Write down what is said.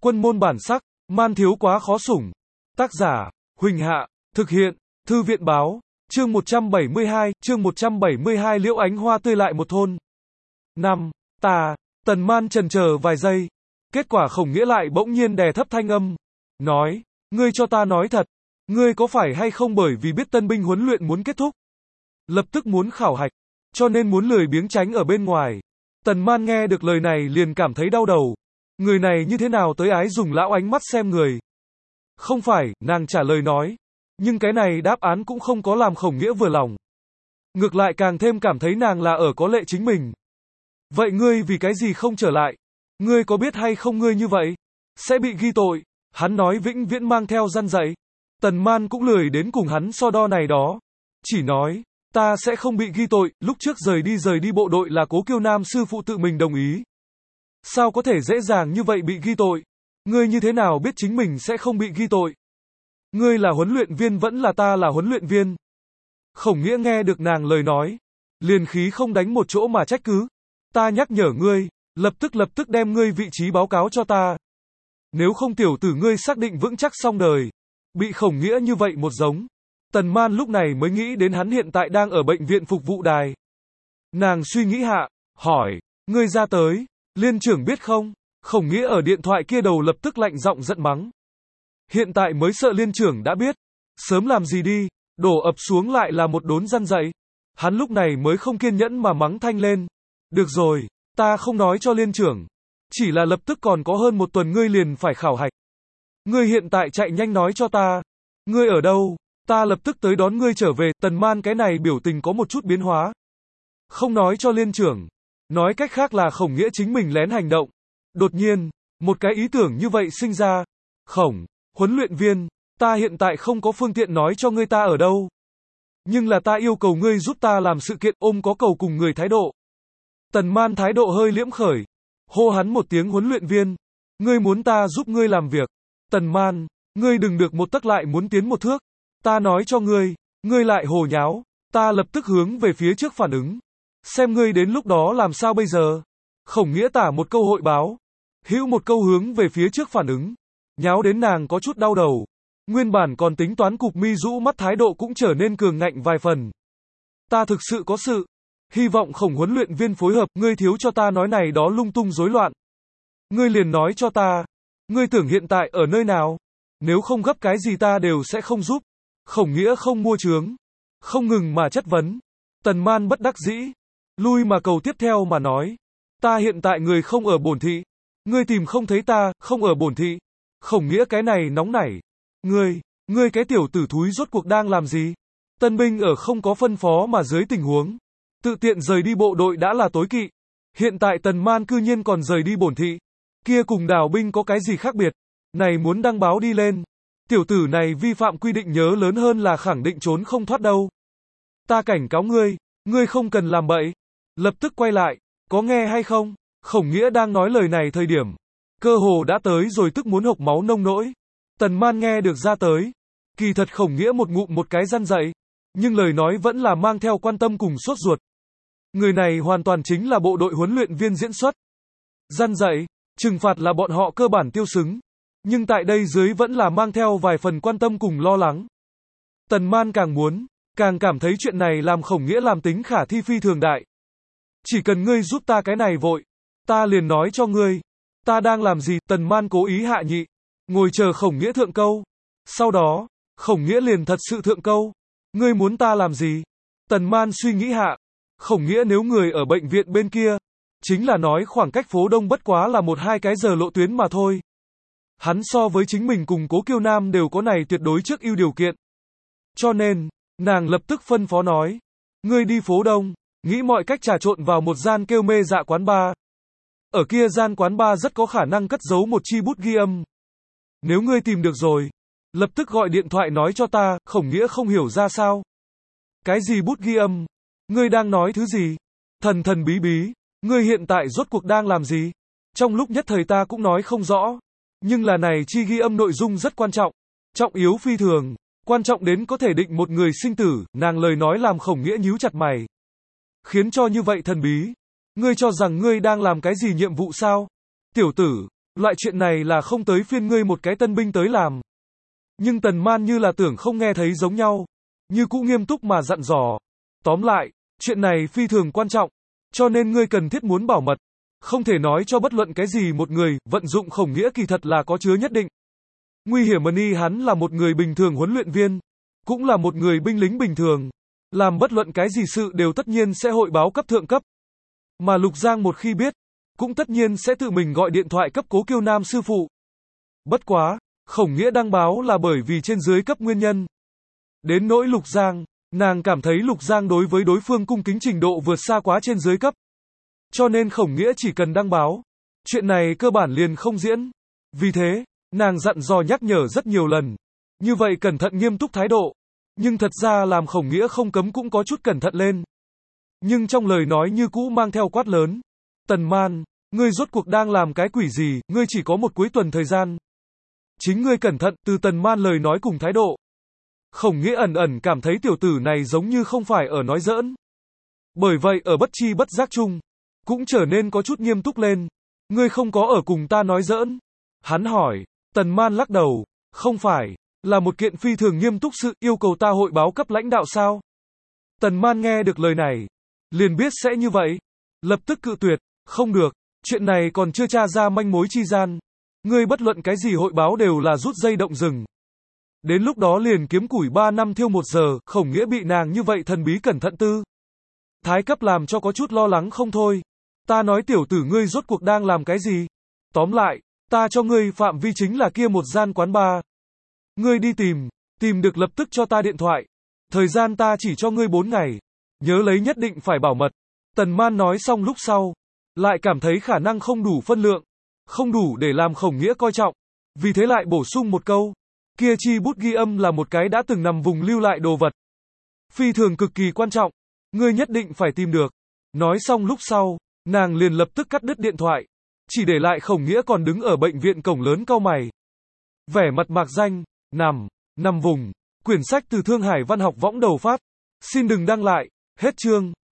Quân môn bản sắc, man thiếu quá khó sủng. Tác giả, Huỳnh Hạ, thực hiện, Thư viện báo, chương 172, Liễu ánh hoa tươi lại một thôn. Tần Man chần chờ vài giây, kết quả Khổng Nghĩa lại bỗng nhiên đè thấp thanh âm, nói, ngươi cho ta nói thật, ngươi có phải hay không bởi vì biết tân binh huấn luyện muốn kết thúc, lập tức muốn khảo hạch, cho nên muốn lười biếng tránh ở bên ngoài. Tần Man nghe được lời này liền cảm thấy đau đầu, người này như thế nào tới ái dùng lão ánh mắt xem người. Không phải, nàng trả lời nói, nhưng cái này đáp án cũng không có làm Khổng Nghĩa vừa lòng. Ngược lại càng thêm cảm thấy nàng là ở có lệ chính mình. Vậy ngươi vì cái gì không trở lại? Ngươi có biết hay không ngươi như vậy sẽ bị ghi tội? Hắn nói vĩnh viễn mang theo răn dạy. Tần Man cũng lười đến cùng hắn so đo này đó. Chỉ nói, ta sẽ không bị ghi tội, lúc trước rời đi bộ đội là Cố Kiêu Nam sư phụ tự mình đồng ý. Sao có thể dễ dàng như vậy bị ghi tội? Ngươi như thế nào biết chính mình sẽ không bị ghi tội? Ngươi là huấn luyện viên vẫn là ta là huấn luyện viên? Khổng Nghĩa nghe được nàng lời nói, liền khí không đánh một chỗ mà trách cứ. Ta nhắc nhở ngươi, lập tức đem ngươi vị trí báo cáo cho ta. Nếu không tiểu tử ngươi xác định vững chắc xong đời. Bị Khổng Nghĩa như vậy một giống. Tần Man lúc này mới nghĩ đến hắn hiện tại đang ở bệnh viện phục vụ đài. Nàng suy nghĩ hạ, hỏi, ngươi ra tới, liên trưởng biết không? Khổng Nghĩa ở điện thoại kia đầu lập tức lạnh giọng giận mắng. Hiện tại mới sợ liên trưởng đã biết. Sớm làm gì đi, đổ ập xuống lại là một đốn răn dạy. Hắn lúc này mới không kiên nhẫn mà mắng thanh lên. Được rồi, ta không nói cho liên trưởng. Chỉ là lập tức còn có hơn một tuần ngươi liền phải khảo hạch. Ngươi hiện tại chạy nhanh nói cho ta. Ngươi ở đâu? Ta lập tức tới đón ngươi trở về. Tần Man cái này biểu tình có một chút biến hóa. Không nói cho liên trưởng. Nói cách khác là Khổng Nghĩa chính mình lén hành động. Đột nhiên, một cái ý tưởng như vậy sinh ra. Huấn luyện viên, ta hiện tại không có phương tiện nói cho ngươi ta ở đâu. Nhưng là ta yêu cầu ngươi giúp ta làm sự kiện ôm có cầu cùng người thái độ. Tần Man thái độ hơi liễm khởi. Hô hắn một tiếng huấn luyện viên. Ngươi muốn ta giúp ngươi làm việc. Tần Man, ngươi đừng được một tấc lại muốn tiến một thước. Ta nói cho ngươi, ngươi lại hồ nháo. Ta lập tức hướng về phía trước phản ứng. Xem ngươi đến lúc đó làm sao bây giờ. Khổng Nghĩa tả một câu hội báo. Hữu một câu hướng về phía trước phản ứng. Nháo đến nàng có chút đau đầu. Nguyên bản còn tính toán cụp mi rũ mắt thái độ cũng trở nên cường ngạnh vài phần. Ta thực sự có sự. Hy vọng Khổng huấn luyện viên phối hợp, ngươi thiếu cho ta nói này đó lung tung rối loạn. Ngươi liền nói cho ta. Ngươi tưởng hiện tại ở nơi nào? Nếu không gấp cái gì ta đều sẽ không giúp. Khổng Nghĩa không mua chướng. Không ngừng mà chất vấn. Tần Man bất đắc dĩ. Lui mà cầu tiếp theo mà nói. Ta hiện tại người không ở bổn thị. Ngươi tìm không thấy ta, không ở bổn thị. Khổng Nghĩa cái này nóng nảy. Ngươi cái tiểu tử thúi rốt cuộc đang làm gì? Tân binh ở không có phân phó mà dưới tình huống. Tự tiện rời đi bộ đội đã là tối kỵ. Hiện tại Tần Man cư nhiên còn rời đi bổn thị. Kia cùng đào binh có cái gì khác biệt? Này muốn đăng báo đi lên. Tiểu tử này vi phạm quy định nhớ lớn hơn là khẳng định trốn không thoát đâu. Ta cảnh cáo ngươi, ngươi không cần làm bậy. Lập tức quay lại, có nghe hay không? Khổng Nghĩa đang nói lời này thời điểm. Cơ hồ đã tới rồi tức muốn hộc máu nông nỗi. Tần Man nghe được ra tới. Kỳ thật Khổng Nghĩa một ngụm một cái răn dạy. Nhưng lời nói vẫn là mang theo quan tâm cùng sốt ruột. Người này hoàn toàn chính là bộ đội huấn luyện viên diễn xuất. Răn dạy, trừng phạt là bọn họ cơ bản tiêu xứng. Nhưng tại đây dưới vẫn là mang theo vài phần quan tâm cùng lo lắng. Tần Man càng muốn, càng cảm thấy chuyện này làm Khổng Nghĩa làm tính khả thi phi thường đại. Chỉ cần ngươi giúp ta cái này vội. Ta liền nói cho ngươi. Ta đang làm gì? Tần Man cố ý hạ nhị. Ngồi chờ Khổng Nghĩa thượng câu. Sau đó, Khổng Nghĩa liền thật sự thượng câu. Ngươi muốn ta làm gì? Tần Man suy nghĩ hạ. Khổng Nghĩa nếu người ở bệnh viện bên kia. Chính là nói khoảng cách phố Đông bất quá là 1-2 cái giờ lộ tuyến mà thôi. Hắn so với chính mình cùng Cố Kiêu Nam đều có này tuyệt đối trước ưu điều kiện. Cho nên, nàng lập tức phân phó nói. Ngươi đi phố Đông, nghĩ mọi cách trà trộn vào một gian kêu mê dạ quán bar. Ở kia gian quán bar rất có khả năng cất giấu một chi bút ghi âm. Nếu ngươi tìm được rồi, lập tức gọi điện thoại nói cho ta. Khổng Nghĩa không hiểu ra sao. Cái gì bút ghi âm? Ngươi đang nói thứ gì? Thần thần bí bí, ngươi hiện tại rốt cuộc đang làm gì? Trong lúc nhất thời ta cũng nói không rõ. Nhưng là này chi ghi âm nội dung rất quan trọng. Trọng yếu phi thường. Quan trọng đến có thể định một người sinh tử. Nàng lời nói làm Khổng Nghĩa nhíu chặt mày. Khiến cho như vậy thần bí. Ngươi cho rằng ngươi đang làm cái gì nhiệm vụ sao? Tiểu tử, Loại chuyện này là không tới phiên ngươi một cái tân binh tới làm. Nhưng Tần Man như là tưởng không nghe thấy giống nhau. Như cũ nghiêm túc mà dặn dò. Tóm lại, chuyện này phi thường quan trọng. Cho nên ngươi cần thiết muốn bảo mật. Không thể nói cho bất luận cái gì một người, vận dụng khổng nghĩa kỳ thật là có chứa nhất định. Nguy hiểm Mani hắn là một người bình thường huấn luyện viên. Cũng là một người binh lính bình thường. Làm bất luận cái gì sự đều tất nhiên sẽ hội báo cấp thượng cấp. Mà Lục Giang một khi biết, cũng tất nhiên sẽ tự mình gọi điện thoại cấp Cố Kiêu Nam sư phụ. Bất quá, khổng nghĩa đăng báo là bởi vì trên dưới cấp nguyên nhân. Đến nỗi Lục Giang, nàng cảm thấy Lục Giang đối với đối phương cung kính trình độ vượt xa quá trên dưới cấp. Cho nên khổng nghĩa chỉ cần đăng báo. Chuyện này cơ bản liền không diễn. Vì thế, nàng dặn dò nhắc nhở rất nhiều lần. Như vậy cẩn thận nghiêm túc thái độ. Nhưng thật ra làm khổng nghĩa không cấm cũng có chút cẩn thận lên. Nhưng trong lời nói như cũ mang theo quát lớn. Tần Man, ngươi rốt cuộc đang làm cái quỷ gì, ngươi chỉ có một cuối tuần thời gian. Chính ngươi cẩn thận, từ Tần Man lời nói cùng thái độ. Khổng nghĩa ẩn ẩn cảm thấy tiểu tử này giống như không phải ở nói giỡn. Bởi vậy ở bất chi bất giác chung, cũng trở nên có chút nghiêm túc lên. Ngươi không có ở cùng ta nói giỡn. Hắn hỏi, Tần Man lắc đầu, không phải, là một kiện phi thường nghiêm túc sự yêu cầu ta hội báo cấp lãnh đạo sao? Tần Man nghe được lời này, liền biết sẽ như vậy. Lập tức cự tuyệt, không được, chuyện này còn chưa tra ra manh mối chi gian. Ngươi bất luận cái gì hội báo đều là rút dây động rừng. Đến lúc đó liền kiếm củi 3 năm thiêu 1 giờ, khổng nghĩa bị nàng như vậy thần bí cẩn thận tư. Thái cấp làm cho có chút lo lắng không thôi. Ta nói tiểu tử ngươi rốt cuộc đang làm cái gì? Tóm lại, ta cho ngươi phạm vi chính là kia một gian quán bar. Ngươi đi tìm được lập tức cho ta điện thoại. Thời gian ta chỉ cho ngươi 4 ngày. Nhớ lấy nhất định phải bảo mật. Tần Man nói xong lúc sau, lại cảm thấy khả năng không đủ phân lượng, không đủ để làm khổng nghĩa coi trọng. Vì thế lại bổ sung một câu. Kia chi bút ghi âm là một cái đã từng nằm vùng lưu lại đồ vật. Phi thường cực kỳ quan trọng. Ngươi nhất định phải tìm được. Nói xong lúc sau, nàng liền lập tức cắt đứt điện thoại. Chỉ để lại khổng nghĩa còn đứng ở bệnh viện cổng lớn cau mày. Vẻ mặt mạc danh, nằm vùng. Quyển sách từ Thương Hải Văn học võng đầu phát. Xin đừng đăng lại. Hết chương.